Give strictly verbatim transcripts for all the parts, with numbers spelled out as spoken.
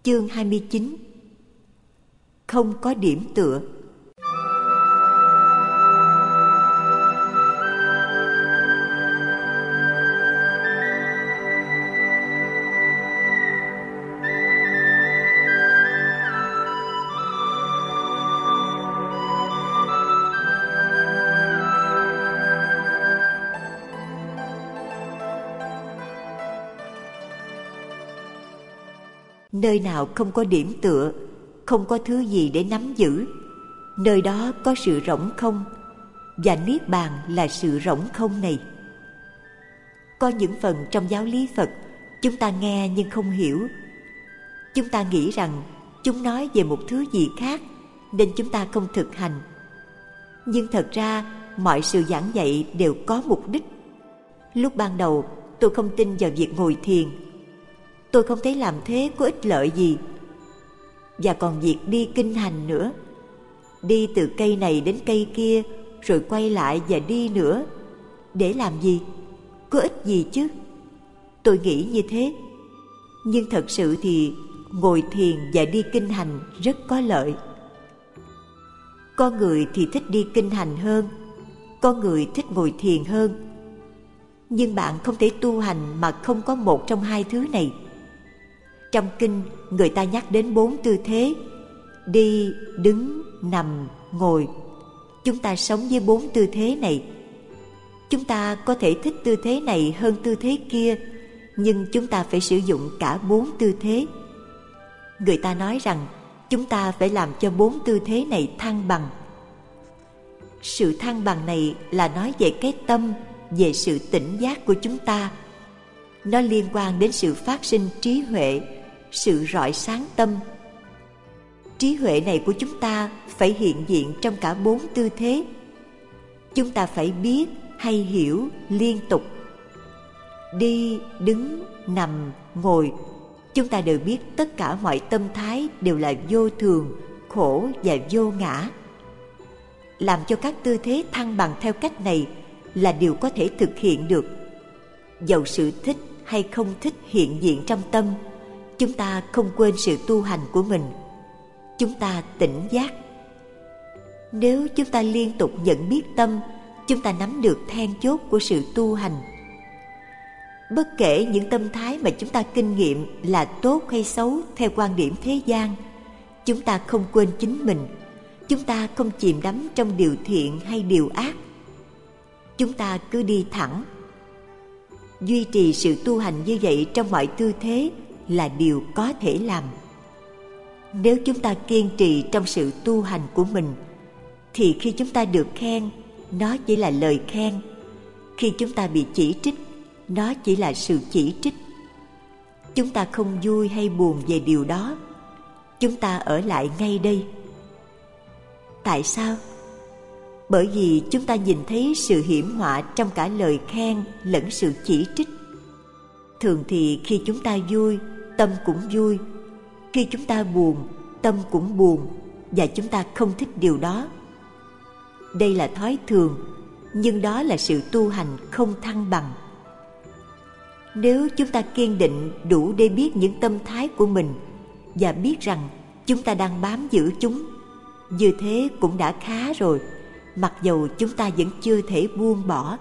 Chương hai mươi chín. Không có điểm tựa. Nơi nào không có điểm tựa, không có thứ gì để nắm giữ, nơi đó có sự rỗng không, và niết bàn là sự rỗng không này. Có những phần trong giáo lý Phật chúng ta nghe nhưng không hiểu. Chúng ta nghĩ rằng chúng nói về một thứ gì khác nên chúng ta không thực hành. Nhưng thật ra mọi sự giảng dạy đều có mục đích. Lúc ban đầu tôi không tin vào việc ngồi thiền. Tôi không thấy làm thế có ích lợi gì. Và còn việc đi kinh hành nữa, đi từ cây này đến cây kia rồi quay lại và đi nữa, để làm gì? Có ích gì chứ? Tôi nghĩ như thế. Nhưng thật sự thì ngồi thiền và đi kinh hành rất có lợi. Có người thì thích đi kinh hành hơn, có người thích ngồi thiền hơn. Nhưng bạn không thể tu hành mà không có một trong hai thứ này. Trong kinh, người ta nhắc đến bốn tư thế: đi, đứng, nằm, ngồi. Chúng ta sống với bốn tư thế này. Chúng ta có thể thích tư thế này hơn tư thế kia, nhưng chúng ta phải sử dụng cả bốn tư thế. Người ta nói rằng chúng ta phải làm cho bốn tư thế này thăng bằng. Sự thăng bằng này là nói về cái tâm, về sự tỉnh giác của chúng ta. Nó liên quan đến sự phát sinh trí huệ, sự rọi sáng tâm. Trí huệ này của chúng ta phải hiện diện trong cả bốn tư thế. Chúng ta phải biết hay hiểu liên tục. Đi, đứng, nằm, ngồi, chúng ta đều biết tất cả mọi tâm thái đều là vô thường, khổ và vô ngã. Làm cho các tư thế thăng bằng theo cách này là điều có thể thực hiện được. Dầu sự thích hay không thích hiện diện trong tâm, chúng ta không quên sự tu hành của mình. Chúng ta tỉnh giác. Nếu chúng ta liên tục nhận biết tâm, chúng ta nắm được then chốt của sự tu hành. Bất kể những tâm thái mà chúng ta kinh nghiệm là tốt hay xấu theo quan điểm thế gian, chúng ta không quên chính mình. Chúng ta không chìm đắm trong điều thiện hay điều ác. Chúng ta cứ đi thẳng. Duy trì sự tu hành như vậy trong mọi tư thế là điều có thể làm. Nếu chúng ta kiên trì trong sự tu hành của mình, thì khi chúng ta được khen, nó chỉ là lời khen. Khi chúng ta bị chỉ trích, nó chỉ là sự chỉ trích. Chúng ta không vui hay buồn về điều đó. Chúng ta ở lại ngay đây. Tại sao? Bởi vì chúng ta nhìn thấy sự hiểm họa trong cả lời khen lẫn sự chỉ trích. Thường thì khi chúng ta vui, tâm cũng vui. Khi chúng ta buồn, tâm cũng buồn, và chúng ta không thích điều đó. Đây là thói thường, nhưng đó là sự tu hành không thăng bằng. Nếu chúng ta kiên định đủ để biết những tâm thái của mình và biết rằng chúng ta đang bám giữ chúng, như thế cũng đã khá rồi, mặc dầu chúng ta vẫn chưa thể buông bỏ.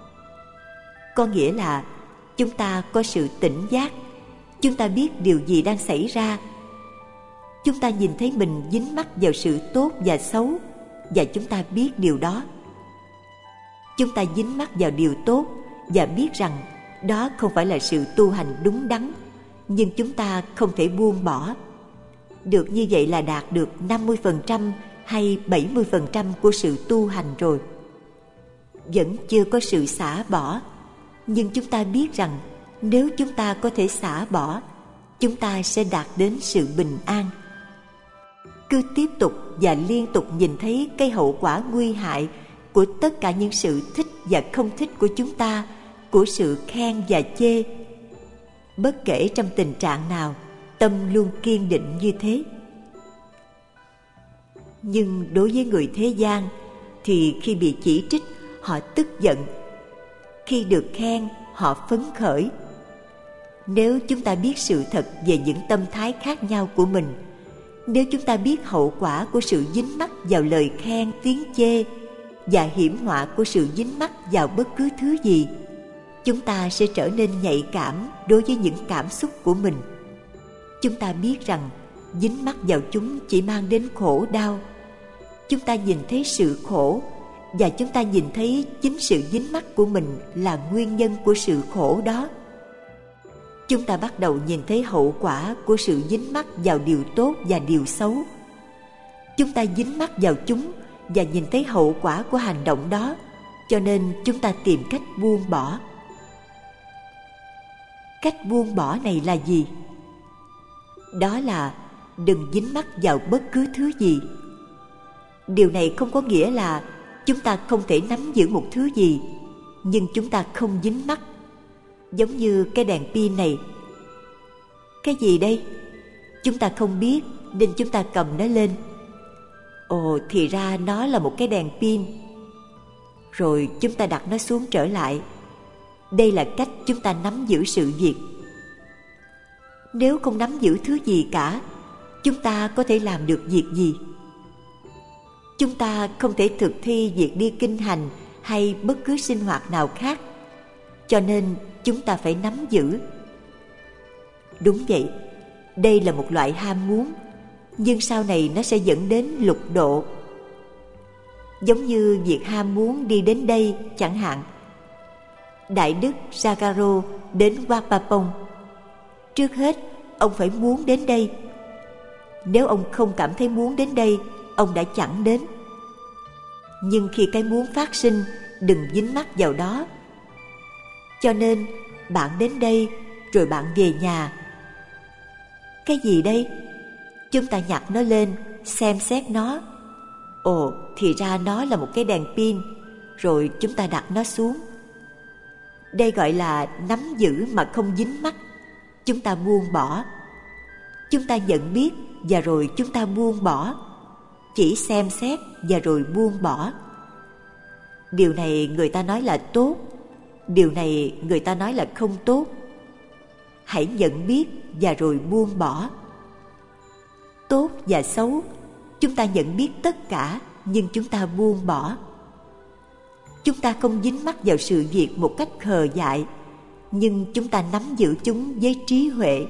Có nghĩa là chúng ta có sự tỉnh giác. Chúng ta biết điều gì đang xảy ra. Chúng ta nhìn thấy mình dính mắc vào sự tốt và xấu, và chúng ta biết điều đó. Chúng ta dính mắc vào điều tốt và biết rằng đó không phải là sự tu hành đúng đắn, nhưng chúng ta không thể buông bỏ. Được như vậy là đạt được năm mươi phần trăm hay bảy mươi phần trăm của sự tu hành rồi. Vẫn chưa có sự xả bỏ, nhưng chúng ta biết rằng nếu chúng ta có thể xả bỏ, chúng ta sẽ đạt đến sự bình an. Cứ tiếp tục và liên tục nhìn thấy cái hậu quả nguy hại của tất cả những sự thích và không thích của chúng ta, của sự khen và chê. Bất kể trong tình trạng nào, tâm luôn kiên định như thế. Nhưng đối với người thế gian thì khi bị chỉ trích, họ tức giận. Khi được khen, họ phấn khởi. Nếu chúng ta biết sự thật về những tâm thái khác nhau của mình, nếu chúng ta biết hậu quả của sự dính mắc vào lời khen, tiếng chê và hiểm họa của sự dính mắc vào bất cứ thứ gì, chúng ta sẽ trở nên nhạy cảm đối với những cảm xúc của mình. Chúng ta biết rằng dính mắc vào chúng chỉ mang đến khổ đau. Chúng ta nhìn thấy sự khổ, và chúng ta nhìn thấy chính sự dính mắc của mình là nguyên nhân của sự khổ đó. Chúng ta bắt đầu nhìn thấy hậu quả của sự dính mắc vào điều tốt và điều xấu. Chúng ta dính mắc vào chúng và nhìn thấy hậu quả của hành động đó, cho nên chúng ta tìm cách buông bỏ. Cách buông bỏ này là gì? Đó là đừng dính mắc vào bất cứ thứ gì. Điều này không có nghĩa là chúng ta không thể nắm giữ một thứ gì, nhưng chúng ta không dính mắc. Giống như cái đèn pin này. Cái gì đây? Chúng ta không biết nên chúng ta cầm nó lên. Ồ, thì ra nó là một cái đèn pin. Rồi chúng ta đặt nó xuống trở lại. Đây là cách chúng ta nắm giữ sự việc. Nếu không nắm giữ thứ gì cả, chúng ta có thể làm được việc gì? Chúng ta không thể thực thi việc đi kinh hành hay bất cứ sinh hoạt nào khác. Cho nên chúng ta phải nắm giữ. Đúng vậy, đây là một loại ham muốn, nhưng sau này nó sẽ dẫn đến lục độ. Giống như việc ham muốn đi đến đây chẳng hạn. Đại đức Sagaro đến Wat Pa Pong. Trước hết, ông phải muốn đến đây. Nếu ông không cảm thấy muốn đến đây, ông đã chẳng đến. Nhưng khi cái muốn phát sinh, đừng dính mắc vào đó. Cho nên, bạn đến đây, rồi bạn về nhà. Cái gì đây? Chúng ta nhặt nó lên, xem xét nó. Ồ, thì ra nó là một cái đèn pin. Rồi chúng ta đặt nó xuống. Đây gọi là nắm giữ mà không dính mắc. Chúng ta buông bỏ. Chúng ta nhận biết và rồi chúng ta buông bỏ. Chỉ xem xét và rồi buông bỏ. Điều này người ta nói là tốt, điều này người ta nói là không tốt. Hãy nhận biết và rồi buông bỏ. Tốt và xấu, chúng ta nhận biết tất cả, nhưng chúng ta buông bỏ. Chúng ta không dính mắc vào sự việc một cách khờ dại, nhưng chúng ta nắm giữ chúng với trí huệ.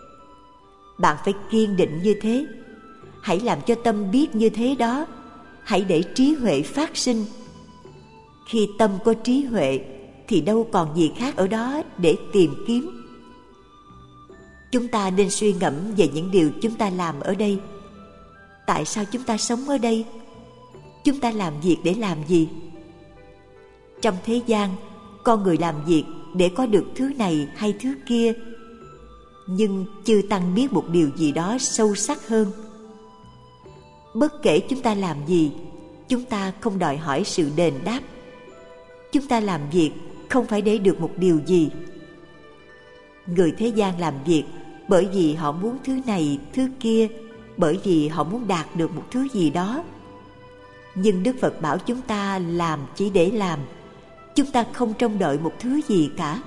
Bạn phải kiên định như thế. Hãy làm cho tâm biết như thế đó. Hãy để trí huệ phát sinh. Khi tâm có trí huệ thì đâu còn gì khác ở đó để tìm kiếm. Chúng ta nên suy ngẫm về những điều chúng ta làm ở đây. Tại sao chúng ta sống ở đây? Chúng ta làm việc để làm gì? Trong thế gian, con người làm việc để có được thứ này hay thứ kia. Nhưng chư Tăng biết một điều gì đó sâu sắc hơn. Bất kể chúng ta làm gì, chúng ta không đòi hỏi sự đền đáp. Chúng ta làm việc không phải để được một điều gì. Người thế gian làm việc bởi vì họ muốn thứ này, thứ kia, bởi vì họ muốn đạt được một thứ gì đó. Nhưng Đức Phật bảo chúng ta làm chỉ để làm. Chúng ta không trông đợi một thứ gì cả.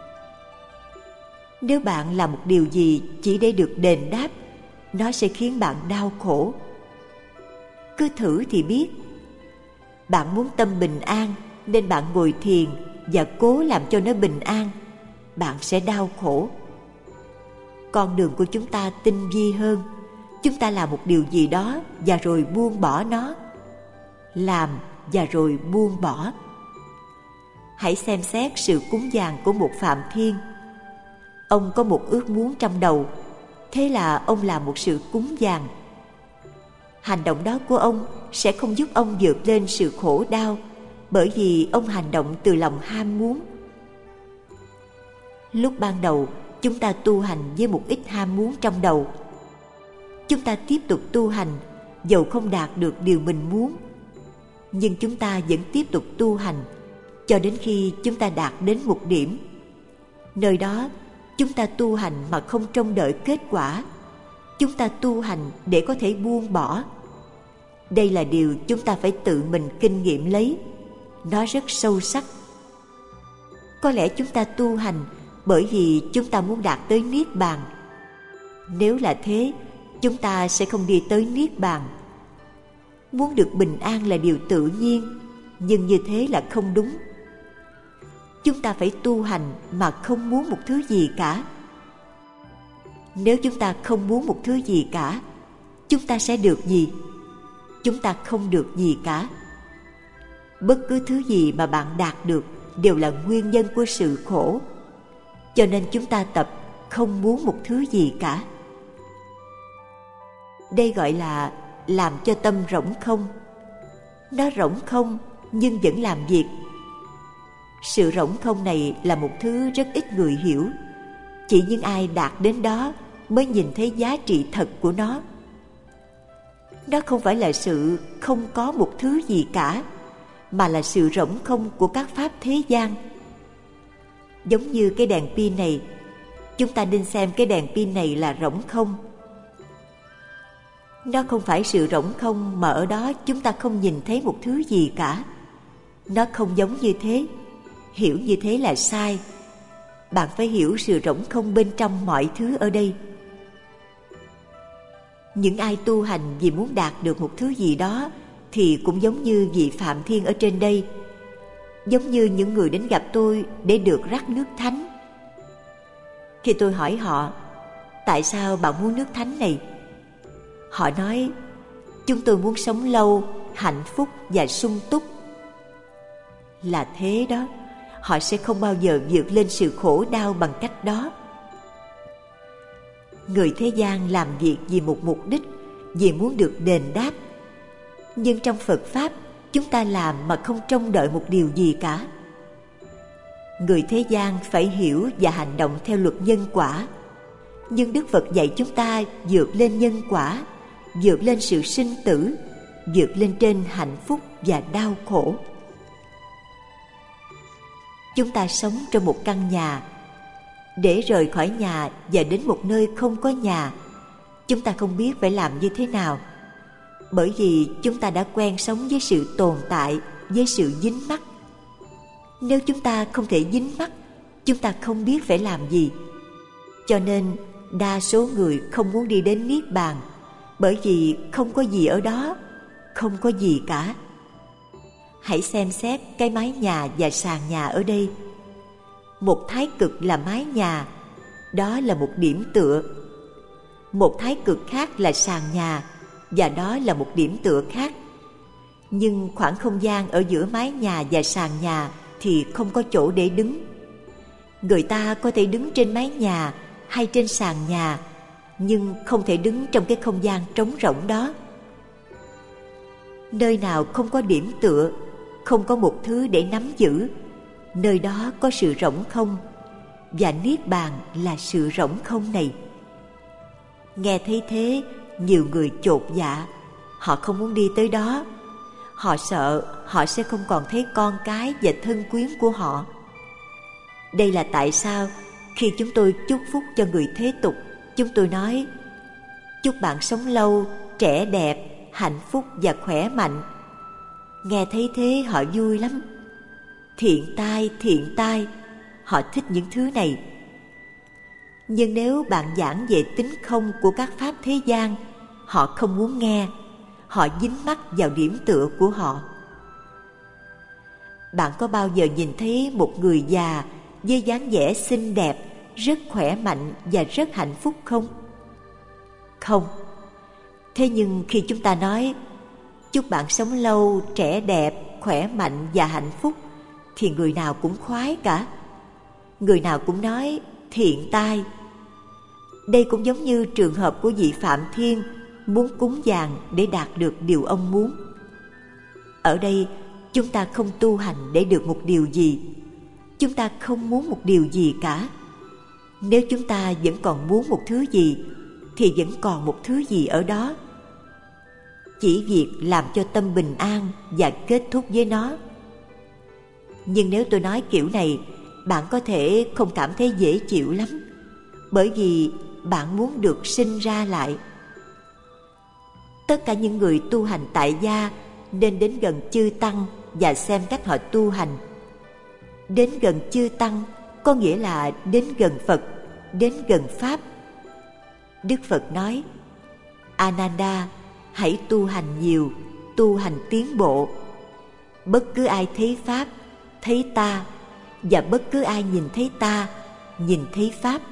Nếu bạn làm một điều gì chỉ để được đền đáp, nó sẽ khiến bạn đau khổ. Cứ thử thì biết. Bạn muốn tâm bình an nên bạn ngồi thiền và cố làm cho nó bình an. Bạn sẽ đau khổ. Con đường của chúng ta tinh vi hơn. Chúng ta làm một điều gì đó và rồi buông bỏ nó. Làm và rồi buông bỏ. Hãy xem xét sự cúng dường của một Phạm Thiên. Ông có một ước muốn trong đầu, thế là ông làm một sự cúng dường. Hành động đó của ông sẽ không giúp ông vượt lên sự khổ đau, bởi vì ông hành động từ lòng ham muốn. Lúc ban đầu, chúng ta tu hành với một ít ham muốn trong đầu. Chúng ta tiếp tục tu hành, dầu không đạt được điều mình muốn. Nhưng chúng ta vẫn tiếp tục tu hành, cho đến khi chúng ta đạt đến một điểm. Nơi đó, chúng ta tu hành mà không trông đợi kết quả. Chúng ta tu hành để có thể buông bỏ. Đây là điều chúng ta phải tự mình kinh nghiệm lấy. Nó rất sâu sắc. Có lẽ chúng ta tu hành bởi vì chúng ta muốn đạt tới Niết Bàn. Nếu là thế, chúng ta sẽ không đi tới Niết Bàn. Muốn được bình an là điều tự nhiên, nhưng như thế là không đúng. Chúng ta phải tu hành mà không muốn một thứ gì cả. Nếu chúng ta không muốn một thứ gì cả, chúng ta sẽ được gì? Chúng ta không được gì cả. Bất cứ thứ gì mà bạn đạt được đều là nguyên nhân của sự khổ. Cho nên chúng ta tập không muốn một thứ gì cả. Đây gọi là làm cho tâm rỗng không. Nó rỗng không nhưng vẫn làm việc. Sự rỗng không này là một thứ rất ít người hiểu. Chỉ những ai đạt đến đó mới nhìn thấy giá trị thật của nó. Nó không phải là sự không có một thứ gì cả, mà là sự rỗng không của các pháp thế gian. Giống như cái đèn pin này, chúng ta nên xem cái đèn pin này là rỗng không. Nó không phải sự rỗng không mà ở đó chúng ta không nhìn thấy một thứ gì cả. Nó không giống như thế. Hiểu như thế là sai. Bạn phải hiểu sự rỗng không bên trong mọi thứ ở đây. Những ai tu hành vì muốn đạt được một thứ gì đó thì cũng giống như vị Phạm Thiên ở trên đây. Giống như những người đến gặp tôi để được rắc nước thánh. Khi tôi hỏi họ, tại sao bạn muốn nước thánh này? Họ nói, chúng tôi muốn sống lâu, hạnh phúc và sung túc. Là thế đó, họ sẽ không bao giờ vượt lên sự khổ đau bằng cách đó. Người thế gian làm việc vì một mục đích, vì muốn được đền đáp. Nhưng trong Phật Pháp, chúng ta làm mà không trông đợi một điều gì cả. Người thế gian phải hiểu và hành động theo luật nhân quả. Nhưng Đức Phật dạy chúng ta vượt lên nhân quả, vượt lên sự sinh tử, vượt lên trên hạnh phúc và đau khổ. Chúng ta sống trong một căn nhà. Để rời khỏi nhà và đến một nơi không có nhà, chúng ta không biết phải làm như thế nào. Bởi vì chúng ta đã quen sống với sự tồn tại, với sự dính mắc. Nếu chúng ta không thể dính mắc, chúng ta không biết phải làm gì. Cho nên đa số người không muốn đi đến Niết Bàn, bởi vì không có gì ở đó, không có gì cả. Hãy xem xét cái mái nhà và sàn nhà ở đây. Một thái cực là mái nhà, đó là một điểm tựa. Một thái cực khác là sàn nhà, và đó là một điểm tựa khác. Nhưng khoảng không gian ở giữa mái nhà và sàn nhà thì không có chỗ để đứng. Người ta có thể đứng trên mái nhà hay trên sàn nhà, nhưng không thể đứng trong cái không gian trống rỗng đó. Nơi nào không có điểm tựa, không có một thứ để nắm giữ, nơi đó có sự rỗng không, và Niết Bàn là sự rỗng không này. Nghe thấy thế, nhiều người chột dạ, họ không muốn đi tới đó. Họ sợ họ sẽ không còn thấy con cái và thân quyến của họ. Đây là tại sao khi chúng tôi chúc phúc cho người thế tục, chúng tôi nói: chúc bạn sống lâu, trẻ đẹp, hạnh phúc và khỏe mạnh. Nghe thấy thế họ vui lắm. Thiện tai, thiện tai, họ thích những thứ này. Nhưng nếu bạn giảng về tính không của các pháp thế gian, họ không muốn nghe. Họ dính mắc vào điểm tựa của họ. Bạn có bao giờ nhìn thấy một người già với dáng vẻ xinh đẹp, rất khỏe mạnh và rất hạnh phúc không? Không. Thế nhưng khi chúng ta nói chúc bạn sống lâu, trẻ đẹp, khỏe mạnh và hạnh phúc, thì người nào cũng khoái cả. Người nào cũng nói thiện tai. Đây cũng giống như trường hợp của vị Phạm Thiên muốn cúng dường để đạt được điều ông muốn. Ở đây chúng ta không tu hành để được một điều gì. Chúng ta không muốn một điều gì cả. Nếu chúng ta vẫn còn muốn một thứ gì thì vẫn còn một thứ gì ở đó. Chỉ việc làm cho tâm bình an và kết thúc với nó. Nhưng nếu tôi nói kiểu này, bạn có thể không cảm thấy dễ chịu lắm, bởi vì bạn muốn được sinh ra lại. Tất cả những người tu hành tại gia nên đến gần chư tăng và xem cách họ tu hành. Đến gần chư tăng có nghĩa là đến gần Phật, đến gần Pháp. Đức Phật nói: Ananda, hãy tu hành nhiều, tu hành tiến bộ. Bất cứ ai thấy Pháp, thấy ta, và bất cứ ai nhìn thấy ta, nhìn thấy Pháp.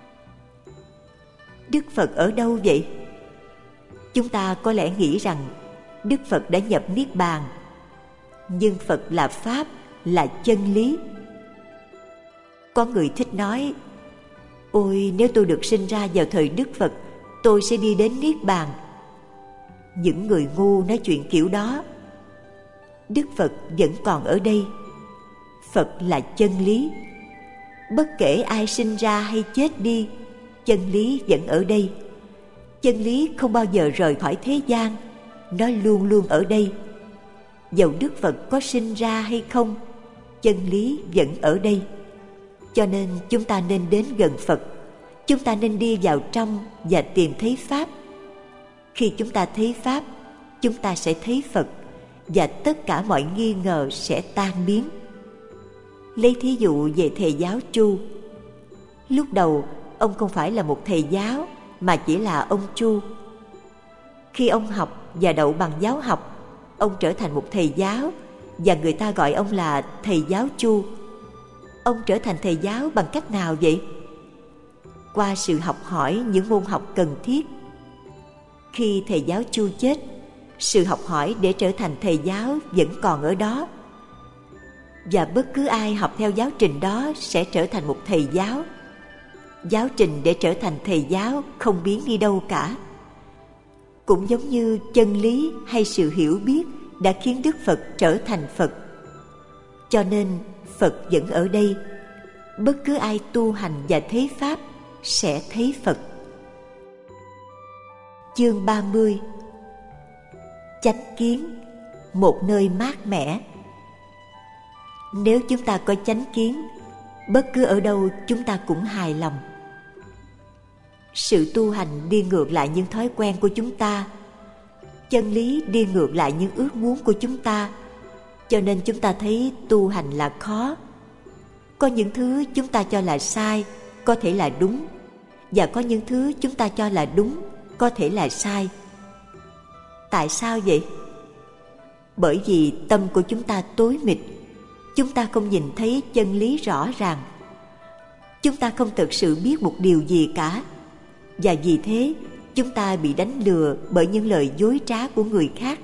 Đức Phật ở đâu vậy? Chúng ta có lẽ nghĩ rằng Đức Phật đã nhập Niết Bàn, nhưng Phật là Pháp, là chân lý. Có người thích nói: ôi, nếu tôi được sinh ra vào thời Đức Phật, tôi sẽ đi đến Niết Bàn. Những người ngu nói chuyện kiểu đó. Đức Phật vẫn còn ở đây. Phật là chân lý. Bất kể ai sinh ra hay chết đi, chân lý vẫn ở đây. Chân lý không bao giờ rời khỏi thế gian, nó luôn luôn ở đây. Dầu Đức Phật có sinh ra hay không, chân lý vẫn ở đây. Cho nên chúng ta nên đến gần Phật. Chúng ta nên đi vào trong và tìm thấy Pháp. Khi chúng ta thấy Pháp, chúng ta sẽ thấy Phật, và tất cả mọi nghi ngờ sẽ tan biến. Lấy thí dụ về thầy giáo Chu. Lúc đầu, ông không phải là một thầy giáo, mà chỉ là ông Chu. Khi ông học và đậu bằng giáo học, ông trở thành một thầy giáo, và người ta gọi ông là thầy giáo Chu. Ông trở thành thầy giáo bằng cách nào vậy? Qua sự học hỏi những môn học cần thiết. Khi thầy giáo Chu chết, sự học hỏi để trở thành thầy giáo vẫn còn ở đó. Và bất cứ ai học theo giáo trình đó sẽ trở thành một thầy giáo. Giáo trình để trở thành thầy giáo không biến đi đâu cả. Cũng giống như chân lý hay sự hiểu biết đã khiến Đức Phật trở thành Phật. Cho nên Phật vẫn ở đây. Bất cứ ai tu hành và thấy Pháp sẽ thấy Phật. Chương ba mươi. Chánh kiến, một nơi mát mẻ. Nếu chúng ta có chánh kiến, bất cứ ở đâu chúng ta cũng hài lòng. Sự tu hành đi ngược lại những thói quen của chúng ta. Chân lý đi ngược lại những ước muốn của chúng ta. Cho nên chúng ta thấy tu hành là khó. Có những thứ chúng ta cho là sai, có thể là đúng. Và có những thứ chúng ta cho là đúng, có thể là sai. Tại sao vậy? Bởi vì tâm của chúng ta tối mịt. Chúng ta không nhìn thấy chân lý rõ ràng. Chúng ta không thực sự biết một điều gì cả. Và vì thế, chúng ta bị đánh lừa bởi những lời dối trá của người khác.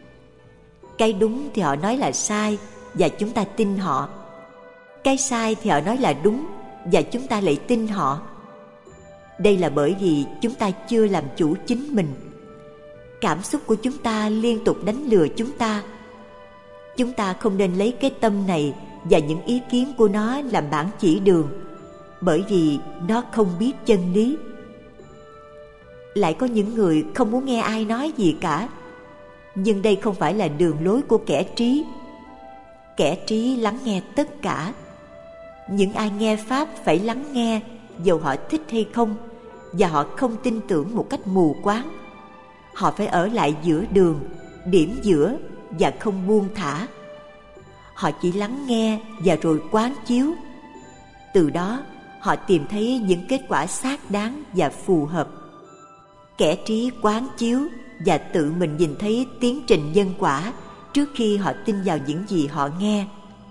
Cái đúng thì họ nói là sai, và chúng ta tin họ. Cái sai thì họ nói là đúng, và chúng ta lại tin họ. Đây là bởi vì chúng ta chưa làm chủ chính mình. Cảm xúc của chúng ta liên tục đánh lừa chúng ta. Chúng ta không nên lấy cái tâm này và những ý kiến của nó làm bản chỉ đường, bởi vì nó không biết chân lý. Lại có những người không muốn nghe ai nói gì cả. Nhưng đây không phải là đường lối của kẻ trí. Kẻ trí lắng nghe tất cả. Những ai nghe Pháp phải lắng nghe, dầu họ thích hay không, và họ không tin tưởng một cách mù quáng. Họ phải ở lại giữa đường, điểm giữa, và không buông thả. Họ chỉ lắng nghe và rồi quán chiếu. Từ đó, họ tìm thấy những kết quả xác đáng và phù hợp. Kẻ trí quán chiếu và tự mình nhìn thấy tiến trình nhân quả trước khi họ tin vào những gì họ nghe.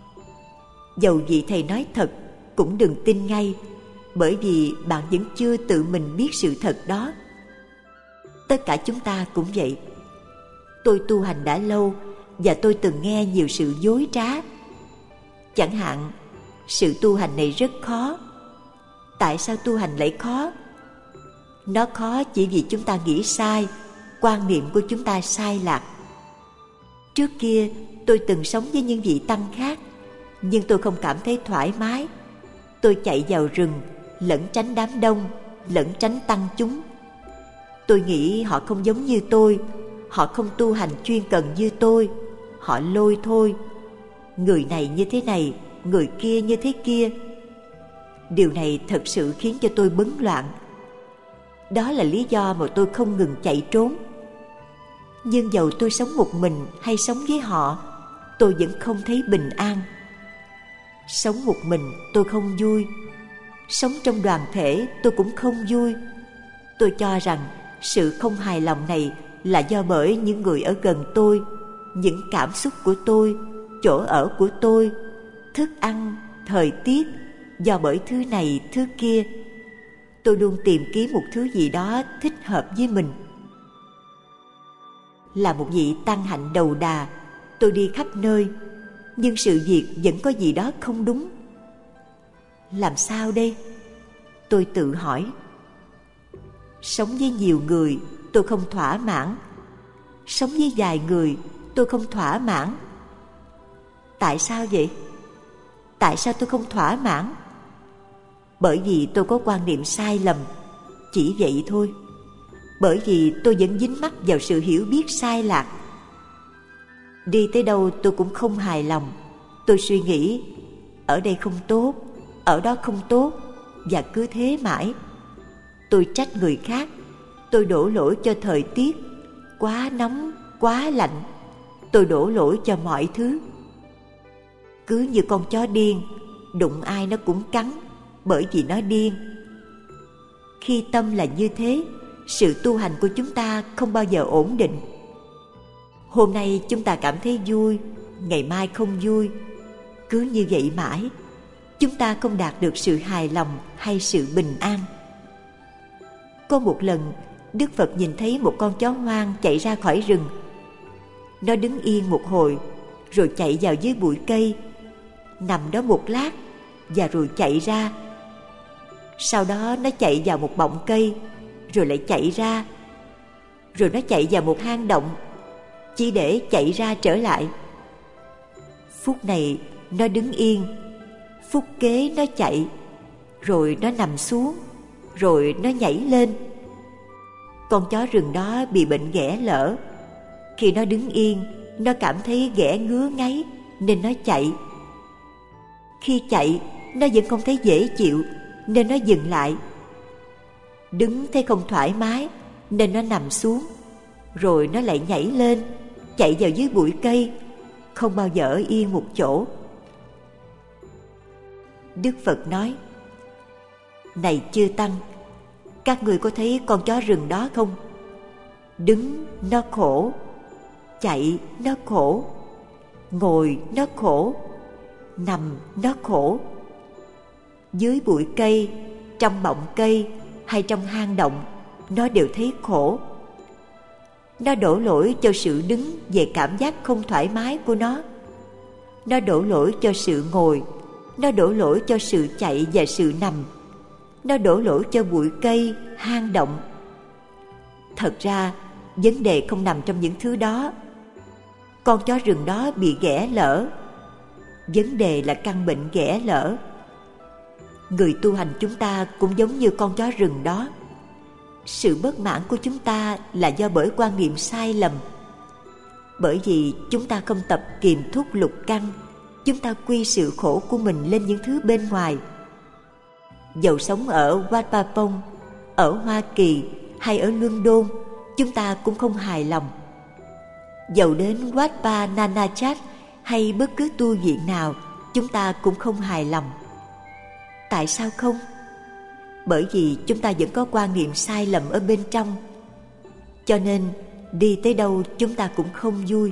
Dầu vị thầy nói thật, cũng đừng tin ngay, bởi vì bạn vẫn chưa tự mình biết sự thật đó. Tất cả chúng ta cũng vậy. Tôi tu hành đã lâu và tôi từng nghe nhiều sự dối trá. Chẳng hạn, sự tu hành này rất khó. Tại sao tu hành lại khó? Nó khó chỉ vì chúng ta nghĩ sai, quan niệm của chúng ta sai lạc. Trước kia, tôi từng sống với những vị tăng khác, nhưng tôi không cảm thấy thoải mái. Tôi chạy vào rừng, lẩn tránh đám đông, lẩn tránh tăng chúng. Tôi nghĩ họ không giống như tôi, họ không tu hành chuyên cần như tôi, họ lôi thôi. Người này như thế này, người kia như thế kia. Điều này thật sự khiến cho tôi bấn loạn. Đó là lý do mà tôi không ngừng chạy trốn. Nhưng dầu tôi sống một mình hay sống với họ, tôi vẫn không thấy bình an. Sống một mình tôi không vui, sống trong đoàn thể tôi cũng không vui. Tôi cho rằng sự không hài lòng này là do bởi những người ở gần tôi, những cảm xúc của tôi, chỗ ở của tôi, thức ăn, thời tiết, do bởi thứ này thứ kia. Tôi luôn tìm kiếm một thứ gì đó thích hợp với mình. Là một vị tăng hạnh đầu đà, tôi đi khắp nơi, nhưng sự việc vẫn có gì đó không đúng. Làm sao đây? Tôi tự hỏi. Sống với nhiều người tôi không thỏa mãn, sống với vài người tôi không thỏa mãn. Tại sao vậy? Tại sao tôi không thỏa mãn? Bởi vì tôi có quan niệm sai lầm, chỉ vậy thôi. Bởi vì tôi vẫn dính mắc vào sự hiểu biết sai lạc. Đi tới đâu tôi cũng không hài lòng. Tôi suy nghĩ, ở đây không tốt, ở đó không tốt, và cứ thế mãi. Tôi trách người khác, tôi đổ lỗi cho thời tiết, quá nóng, quá lạnh. Tôi đổ lỗi cho mọi thứ. Cứ như con chó điên, đụng ai nó cũng cắn, bởi vì nó điên. Khi tâm là như thế, sự tu hành của chúng ta không bao giờ ổn định. Hôm nay chúng ta cảm thấy vui, ngày mai không vui. Cứ như vậy mãi, chúng ta không đạt được sự hài lòng hay sự bình an. Có một lần, Đức Phật nhìn thấy một con chó hoang chạy ra khỏi rừng. Nó đứng yên một hồi, rồi chạy vào dưới bụi cây, nằm đó một lát, và rồi chạy ra. Sau đó nó chạy vào một bọng cây, rồi lại chạy ra. Rồi nó chạy vào một hang động, chỉ để chạy ra trở lại. Phút này nó đứng yên, phút kế nó chạy, rồi nó nằm xuống, rồi nó nhảy lên. Con chó rừng đó bị bệnh ghẻ lở. Khi nó đứng yên, nó cảm thấy ghẻ ngứa ngáy nên nó chạy. Khi chạy, nó vẫn không thấy dễ chịu nên nó dừng lại. Đứng thấy không thoải mái nên nó nằm xuống, rồi nó lại nhảy lên, chạy vào dưới bụi cây, không bao giờ ở yên một chỗ. Đức Phật nói: Này chư Tăng, các người có thấy con chó rừng đó không? Đứng nó khổ, chạy nó khổ, ngồi nó khổ, nằm nó khổ. Dưới bụi cây, trong bọng cây hay trong hang động, nó đều thấy khổ. Nó đổ lỗi cho sự đứng về cảm giác không thoải mái của nó. Nó đổ lỗi cho sự ngồi, nó đổ lỗi cho sự chạy và sự nằm, nó đổ lỗi cho bụi cây, hang động. Thật ra, vấn đề không nằm trong những thứ đó. Con chó rừng đó bị ghẻ lở. Vấn đề là căn bệnh ghẻ lở. Người tu hành chúng ta cũng giống như con chó rừng đó. Sự bất mãn của chúng ta là do bởi quan niệm sai lầm. Bởi vì chúng ta không tập kiềm thúc lục căn, chúng ta quy sự khổ của mình lên những thứ bên ngoài. Dầu sống ở Wat Pa Pong, ở Hoa Kỳ hay ở London, chúng ta cũng không hài lòng. Dầu đến Wat Pa Nanachat hay bất cứ tu viện nào, chúng ta cũng không hài lòng. Tại sao không? Bởi vì chúng ta vẫn có quan niệm sai lầm ở bên trong. Cho nên đi tới đâu chúng ta cũng không vui.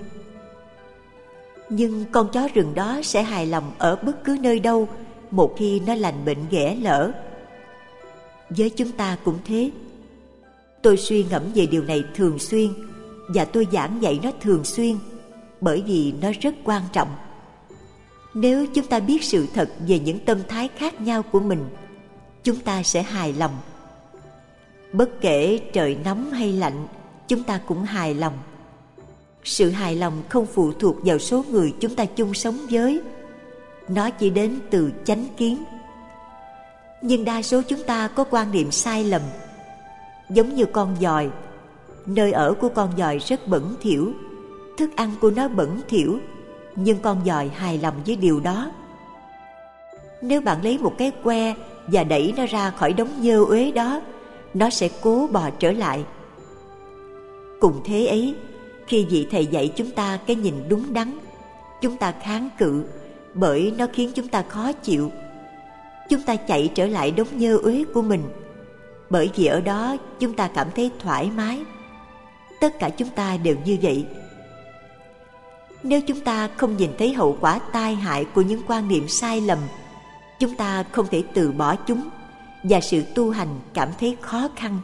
Nhưng con chó rừng đó sẽ hài lòng ở bất cứ nơi đâu một khi nó lành bệnh ghẻ lở. Với chúng ta cũng thế. Tôi suy ngẫm về điều này thường xuyên, và tôi giảng dạy nó thường xuyên, bởi vì nó rất quan trọng. Nếu chúng ta biết sự thật về những tâm thái khác nhau của mình, chúng ta sẽ hài lòng. Bất kể trời nóng hay lạnh, chúng ta cũng hài lòng. Sự hài lòng không phụ thuộc vào số người chúng ta chung sống với. Nó chỉ đến từ chánh kiến. Nhưng đa số chúng ta có quan niệm sai lầm. Giống như con giòi, nơi ở của con giòi rất bẩn thỉu, thức ăn của nó bẩn thỉu, nhưng con giòi hài lòng với điều đó. Nếu bạn lấy một cái que và đẩy nó ra khỏi đống nhơ uế đó, nó sẽ cố bò trở lại. Cùng thế ấy, khi vị thầy dạy chúng ta cái nhìn đúng đắn, chúng ta kháng cự bởi nó khiến chúng ta khó chịu. Chúng ta chạy trở lại đống nhơ uế của mình, bởi vì ở đó chúng ta cảm thấy thoải mái. Tất cả chúng ta đều như vậy. Nếu chúng ta không nhìn thấy hậu quả tai hại của những quan niệm sai lầm, chúng ta không thể từ bỏ chúng, và sự tu hành cảm thấy khó khăn.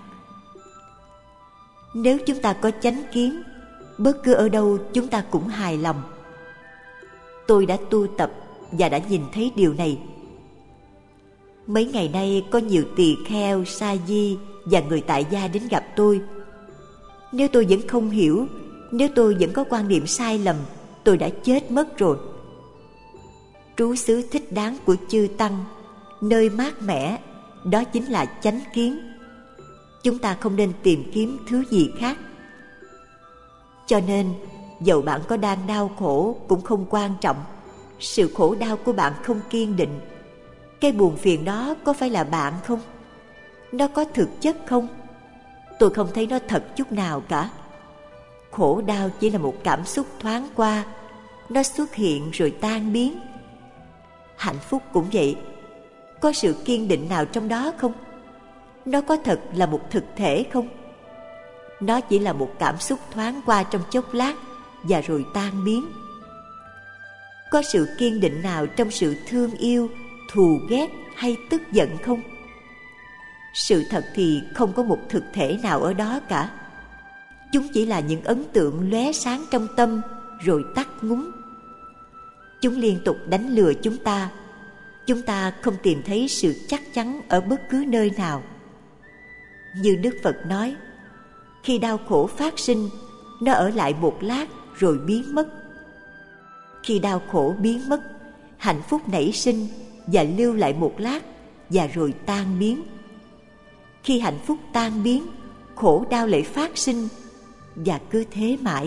Nếu chúng ta có chánh kiến, bất cứ ở đâu chúng ta cũng hài lòng. Tôi đã tu tập và đã nhìn thấy điều này. Mấy ngày nay có nhiều tỳ kheo, sa di và người tại gia đến gặp tôi. Nếu tôi vẫn không hiểu, nếu tôi vẫn có quan niệm sai lầm, tôi đã chết mất rồi. Trú xứ thích đáng của chư Tăng, nơi mát mẻ, đó chính là chánh kiến. Chúng ta không nên tìm kiếm thứ gì khác. Cho nên, dầu bạn có đang đau khổ cũng không quan trọng. Sự khổ đau của bạn không kiên định. Cái buồn phiền đó có phải là bạn không? Nó có thực chất không? Tôi không thấy nó thật chút nào cả. Khổ đau chỉ là một cảm xúc thoáng qua, nó xuất hiện rồi tan biến. Hạnh phúc cũng vậy. Có sự kiên định nào trong đó không? Nó có thật là một thực thể không? Nó chỉ là một cảm xúc thoáng qua trong chốc lát và rồi tan biến. Có sự kiên định nào trong sự thương yêu, thù ghét hay tức giận không? Sự thật thì không có một thực thể nào ở đó cả. Chúng chỉ là những ấn tượng lóe sáng trong tâm rồi tắt ngúm. Chúng liên tục đánh lừa chúng ta. Chúng ta không tìm thấy sự chắc chắn ở bất cứ nơi nào. Như Đức Phật nói, khi đau khổ phát sinh, nó ở lại một lát rồi biến mất. Khi đau khổ biến mất, hạnh phúc nảy sinh và lưu lại một lát và rồi tan biến. Khi hạnh phúc tan biến, khổ đau lại phát sinh và cứ thế mãi.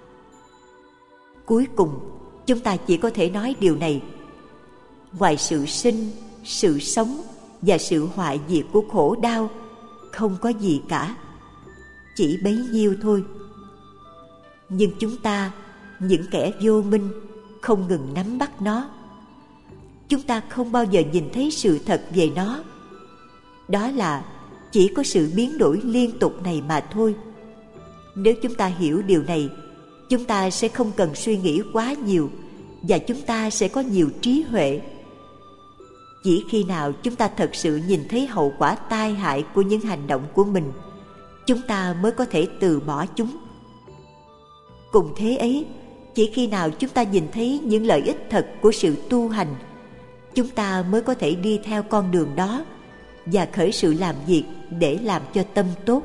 Cuối cùng, chúng ta chỉ có thể nói điều này: ngoài sự sinh, sự sống và sự hoại diệt của khổ đau, không có gì cả. Chỉ bấy nhiêu thôi. Nhưng chúng ta, những kẻ vô minh, không ngừng nắm bắt nó. Chúng ta không bao giờ nhìn thấy sự thật về nó. Đó là chỉ có sự biến đổi liên tục này mà thôi. Nếu chúng ta hiểu điều này, chúng ta sẽ không cần suy nghĩ quá nhiều và chúng ta sẽ có nhiều trí huệ. Chỉ khi nào chúng ta thật sự nhìn thấy hậu quả tai hại của những hành động của mình, chúng ta mới có thể từ bỏ chúng. Cùng thế ấy, chỉ khi nào chúng ta nhìn thấy những lợi ích thật của sự tu hành, chúng ta mới có thể đi theo con đường đó và khởi sự làm việc để làm cho tâm tốt.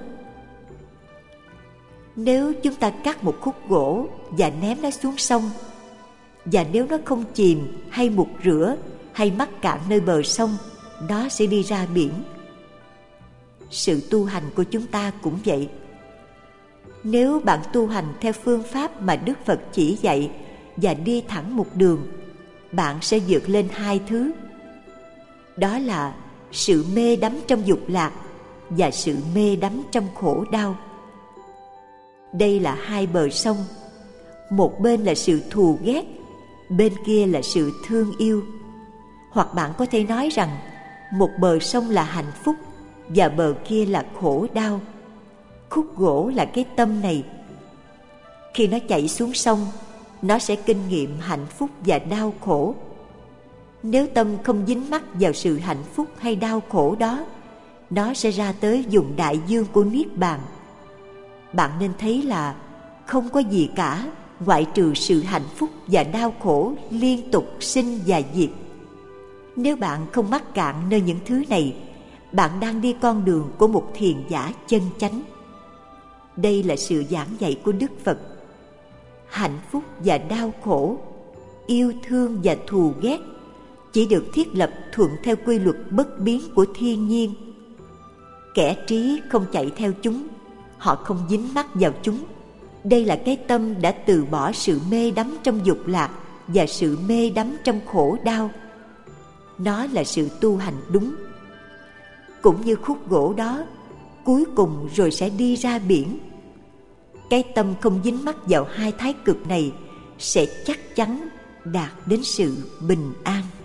Nếu chúng ta cắt một khúc gỗ và ném nó xuống sông, và nếu nó không chìm hay mục rửa hay mắc cạn nơi bờ sông, nó sẽ đi ra biển. Sự tu hành của chúng ta cũng vậy. Nếu bạn tu hành theo phương pháp mà Đức Phật chỉ dạy và đi thẳng một đường, bạn sẽ vượt lên hai thứ. Đó là sự mê đắm trong dục lạc và sự mê đắm trong khổ đau. Đây là hai bờ sông. Một bên là sự thù ghét, bên kia là sự thương yêu. Hoặc bạn có thể nói rằng một bờ sông là hạnh phúc và bờ kia là khổ đau. Khúc gỗ là cái tâm này. Khi nó chạy xuống sông, nó sẽ kinh nghiệm hạnh phúc và đau khổ. Nếu tâm không dính mắc vào sự hạnh phúc hay đau khổ đó, nó sẽ ra tới vùng đại dương của Niết Bàn. Bạn nên thấy là không có gì cả ngoại trừ sự hạnh phúc và đau khổ liên tục sinh và diệt. Nếu bạn không mắc cạn nơi những thứ này, bạn đang đi con đường của một thiền giả chân chánh. Đây là sự giảng dạy của Đức Phật. Hạnh phúc và đau khổ, yêu thương và thù ghét chỉ được thiết lập thuận theo quy luật bất biến của thiên nhiên. Kẻ trí không chạy theo chúng, họ không dính mắc vào chúng. Đây là cái tâm đã từ bỏ sự mê đắm trong dục lạc và sự mê đắm trong khổ đau. Nó là sự tu hành đúng. Cũng như khúc gỗ đó, cuối cùng rồi sẽ đi ra biển. Cái tâm không dính mắc vào hai thái cực này sẽ chắc chắn đạt đến sự bình an.